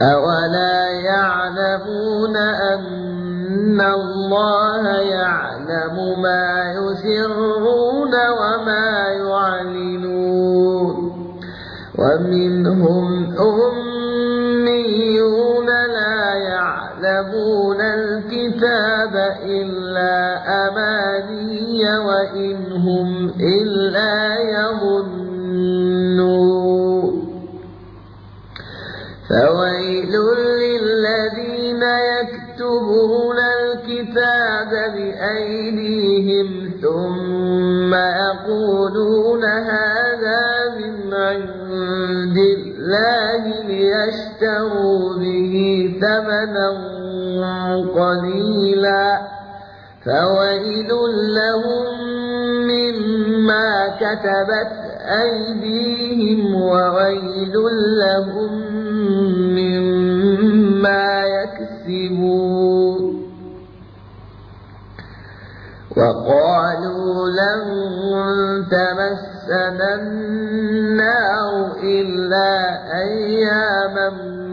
أولا يعلمون أن الله يعلم ما يسرون وما يعلنون ومنهم أميون لا يعلمون الكتاب إلا أماني وإن هم إلا يظنون فويل للذين يكتبون الكتاب بأيديهم ثم يقولون هذا من عند الله ليشتروا به ثمنا قليلا فويل لهم مما كتبت أيديهم وويل لهم مما يكسبون وقالوا لن تمسنا النار إلا أياما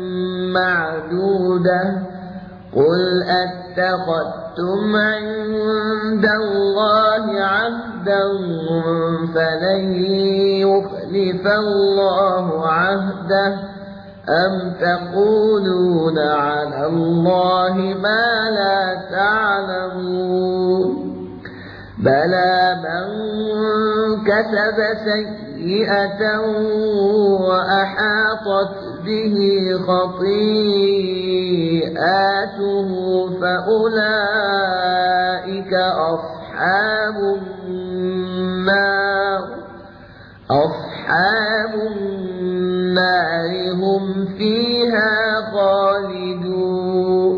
معدودة قل أتخذتم عند الله عهدا فلن يخلف الله عهده أم تقولون على الله ما لا تعلمون بلى من كسب سيئة وأحاطت به خطيئاته فأولئك أصحاب النار هم فيها خالدون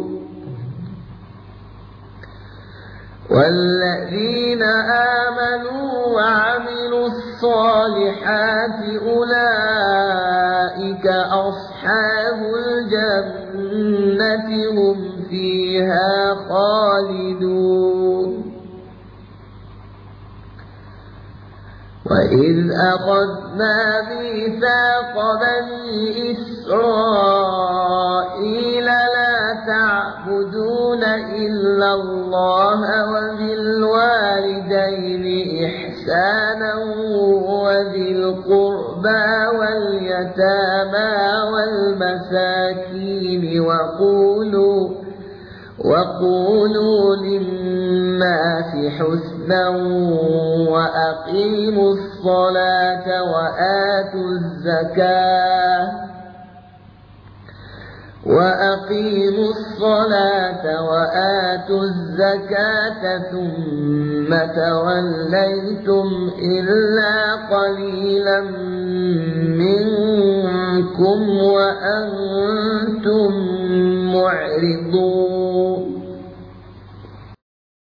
والذين آمنوا وعملوا الصالحات أولئك أصحاب الجنة هم فيها خالدون وإذ أخذنا ميثاق بني إسرائيل لا تعبدون إلا الله وبالوالدين إحسانا وذي القربى واليتامى والمساكين وقولوا للناس حسنا وأقيموا الصلاة وآتوا الزكاة ثم توليتم إلا قليلا منكم وأنتم معرضون